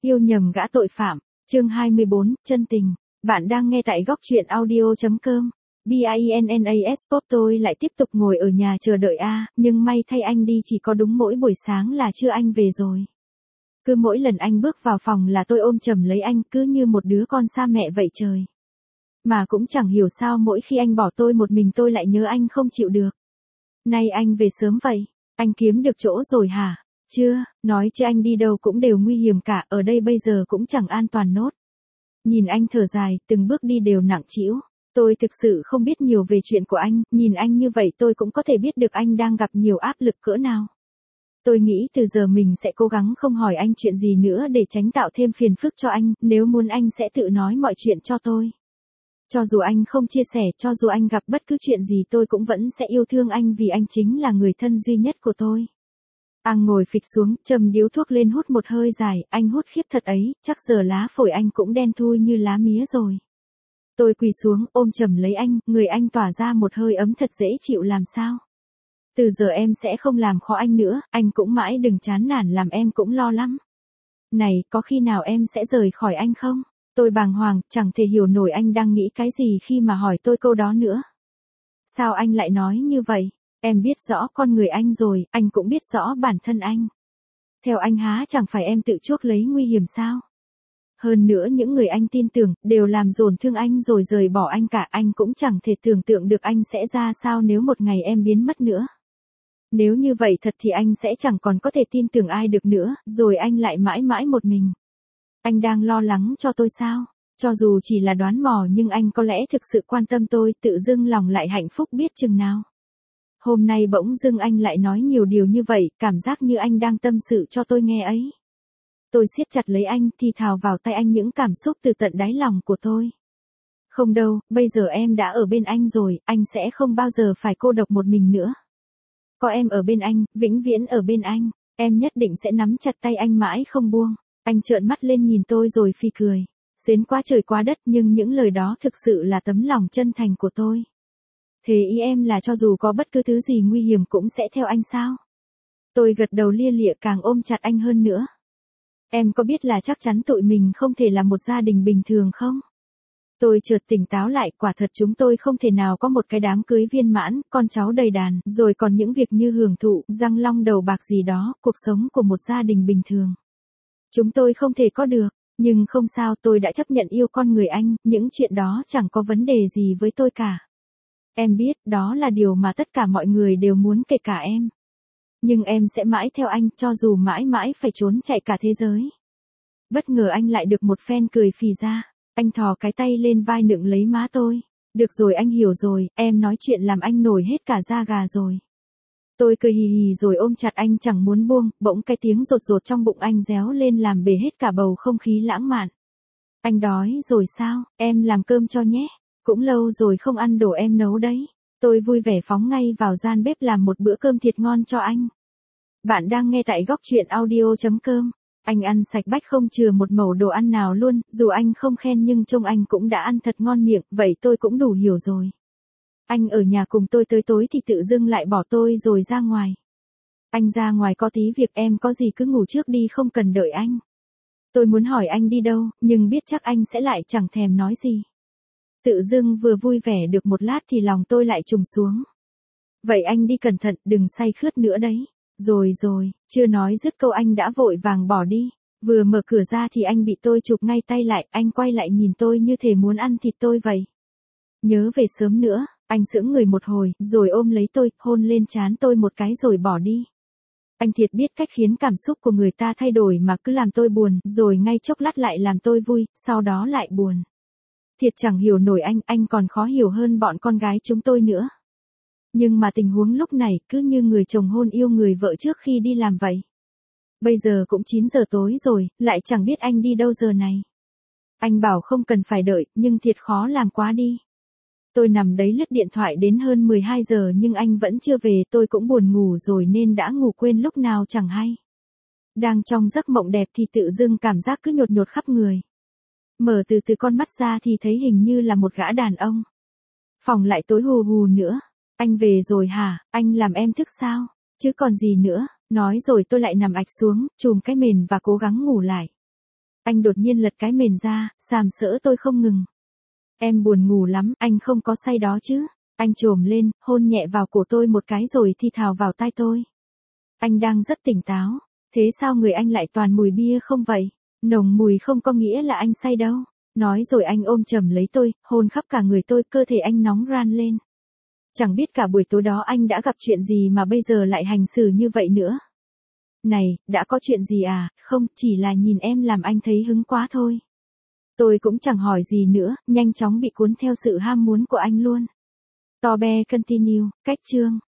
Yêu nhầm gã tội phạm, chương 24, chân tình. Bạn đang nghe tại góc truyện audio.com. BINNAS Pop. Tôi lại tiếp tục ngồi ở nhà chờ đợi nhưng may thay anh đi chỉ có đúng mỗi buổi sáng là trưa anh về rồi. Cứ mỗi lần anh bước vào phòng là tôi ôm chầm lấy anh cứ như một đứa con xa mẹ vậy trời. Mà cũng chẳng hiểu sao mỗi khi anh bỏ tôi một mình tôi lại nhớ anh không chịu được. Nay anh về sớm vậy, anh kiếm được chỗ rồi hả? Chưa, nói chứ anh đi đâu cũng đều nguy hiểm cả, ở đây bây giờ cũng chẳng an toàn nốt. Nhìn anh thở dài, từng bước đi đều nặng trĩu. Tôi thực sự không biết nhiều về chuyện của anh, nhìn anh như vậy tôi cũng có thể biết được anh đang gặp nhiều áp lực cỡ nào. Tôi nghĩ từ giờ mình sẽ cố gắng không hỏi anh chuyện gì nữa để tránh tạo thêm phiền phức cho anh, nếu muốn anh sẽ tự nói mọi chuyện cho tôi. Cho dù anh không chia sẻ, cho dù anh gặp bất cứ chuyện gì tôi cũng vẫn sẽ yêu thương anh vì anh chính là người thân duy nhất của tôi. Anh ngồi phịch xuống, châm điếu thuốc lên hút một hơi dài, anh hút khiếp thật ấy, chắc giờ lá phổi anh cũng đen thui như lá mía rồi. Tôi quỳ xuống, ôm chầm lấy anh, người anh tỏa ra một hơi ấm thật dễ chịu làm sao. Từ giờ em sẽ không làm khó anh nữa, anh cũng mãi đừng chán nản làm em cũng lo lắm. Này, có khi nào em sẽ rời khỏi anh không? Tôi bàng hoàng, chẳng thể hiểu nổi anh đang nghĩ cái gì khi mà hỏi tôi câu đó nữa. Sao anh lại nói như vậy? Em biết rõ con người anh rồi, anh cũng biết rõ bản thân anh. Theo anh há chẳng phải em tự chuốc lấy nguy hiểm sao? Hơn nữa những người anh tin tưởng, đều làm dồn thương anh rồi rời bỏ anh cả, anh cũng chẳng thể tưởng tượng được anh sẽ ra sao nếu một ngày em biến mất nữa. Nếu như vậy thật thì anh sẽ chẳng còn có thể tin tưởng ai được nữa, rồi anh lại mãi mãi một mình. Anh đang lo lắng cho tôi sao? Cho dù chỉ là đoán mò nhưng anh có lẽ thực sự quan tâm tôi, tự dưng lòng lại hạnh phúc biết chừng nào. Hôm nay bỗng dưng anh lại nói nhiều điều như vậy, cảm giác như anh đang tâm sự cho tôi nghe ấy. Tôi siết chặt lấy anh, thì thào vào tai anh những cảm xúc từ tận đáy lòng của tôi. Không đâu, bây giờ em đã ở bên anh rồi, anh sẽ không bao giờ phải cô độc một mình nữa. Có em ở bên anh, vĩnh viễn ở bên anh, em nhất định sẽ nắm chặt tay anh mãi không buông. Anh trợn mắt lên nhìn tôi rồi phì cười. Xến quá trời quá đất nhưng những lời đó thực sự là tấm lòng chân thành của tôi. Thế ý em là cho dù có bất cứ thứ gì nguy hiểm cũng sẽ theo anh sao? Tôi gật đầu lia lịa càng ôm chặt anh hơn nữa. Em có biết là chắc chắn tụi mình không thể là một gia đình bình thường không? Tôi chợt tỉnh táo lại, quả thật chúng tôi không thể nào có một cái đám cưới viên mãn, con cháu đầy đàn, rồi còn những việc như hưởng thụ, răng long đầu bạc gì đó, cuộc sống của một gia đình bình thường. Chúng tôi không thể có được, nhưng không sao, tôi đã chấp nhận yêu con người anh, những chuyện đó chẳng có vấn đề gì với tôi cả. Em biết, đó là điều mà tất cả mọi người đều muốn kể cả em. Nhưng em sẽ mãi theo anh, cho dù mãi mãi phải trốn chạy cả thế giới. Bất ngờ anh lại được một phen cười phì ra. Anh thò cái tay lên vai nựng lấy má tôi. Được rồi, anh hiểu rồi, em nói chuyện làm anh nổi hết cả da gà rồi. Tôi cười hì hì rồi ôm chặt anh chẳng muốn buông, bỗng cái tiếng rột rột trong bụng anh réo lên làm bể hết cả bầu không khí lãng mạn. Anh đói rồi sao, em làm cơm cho nhé. Cũng lâu rồi không ăn đồ em nấu đấy. Tôi vui vẻ phóng ngay vào gian bếp làm một bữa cơm thiệt ngon cho anh. Bạn đang nghe tại góc truyện audio.com. Anh ăn sạch bách không chừa một mẩu đồ ăn nào luôn, dù anh không khen nhưng trông anh cũng đã ăn thật ngon miệng, vậy tôi cũng đủ hiểu rồi. Anh ở nhà cùng tôi tới tối thì tự dưng lại bỏ tôi rồi ra ngoài. Anh ra ngoài có tí việc, em có gì cứ ngủ trước đi không cần đợi anh. Tôi muốn hỏi anh đi đâu, nhưng biết chắc anh sẽ lại chẳng thèm nói gì. Tự dưng vừa vui vẻ được một lát thì lòng tôi lại trùng xuống. Vậy anh đi cẩn thận, đừng say khướt nữa đấy. Rồi rồi, chưa nói dứt câu anh đã vội vàng bỏ đi. Vừa mở cửa ra thì anh bị tôi chụp ngay tay lại, anh quay lại nhìn tôi như thể muốn ăn thịt tôi vậy. Nhớ về sớm nữa, anh sững người một hồi, rồi ôm lấy tôi, hôn lên trán tôi một cái rồi bỏ đi. Anh thiệt biết cách khiến cảm xúc của người ta thay đổi mà cứ làm tôi buồn, rồi ngay chốc lát lại làm tôi vui, sau đó lại buồn. Thiệt chẳng hiểu nổi anh còn khó hiểu hơn bọn con gái chúng tôi nữa. Nhưng mà tình huống lúc này cứ như người chồng hôn yêu người vợ trước khi đi làm vậy. Bây giờ cũng 9 giờ tối rồi, lại chẳng biết anh đi đâu giờ này. Anh bảo không cần phải đợi, nhưng thiệt khó làm quá đi. Tôi nằm đấy lướt điện thoại đến hơn 12 giờ nhưng anh vẫn chưa về, tôi cũng buồn ngủ rồi nên đã ngủ quên lúc nào chẳng hay. Đang trong giấc mộng đẹp thì tự dưng cảm giác cứ nhột nhột khắp người. Mở từ từ con mắt ra thì thấy hình như là một gã đàn ông. Phòng lại tối hù hù nữa. Anh về rồi hả, anh làm em thức sao? Chứ còn gì nữa, nói rồi tôi lại nằm ạch xuống, chùm cái mền và cố gắng ngủ lại. Anh đột nhiên lật cái mền ra, sàm sỡ tôi không ngừng. Em buồn ngủ lắm, anh không có say đó chứ? Anh chồm lên, hôn nhẹ vào cổ tôi một cái rồi thi thào vào tai tôi. Anh đang rất tỉnh táo, thế sao người anh lại toàn mùi bia không vậy? Nồng mùi không có nghĩa là anh say đâu. Nói rồi anh ôm chầm lấy tôi, hôn khắp cả người tôi, cơ thể anh nóng ran lên. Chẳng biết cả buổi tối đó anh đã gặp chuyện gì mà bây giờ lại hành xử như vậy nữa. Này, đã có chuyện gì à? Không, chỉ là nhìn em làm anh thấy hứng quá thôi. Tôi cũng chẳng hỏi gì nữa, nhanh chóng bị cuốn theo sự ham muốn của anh luôn. Tobe continue, cách chương.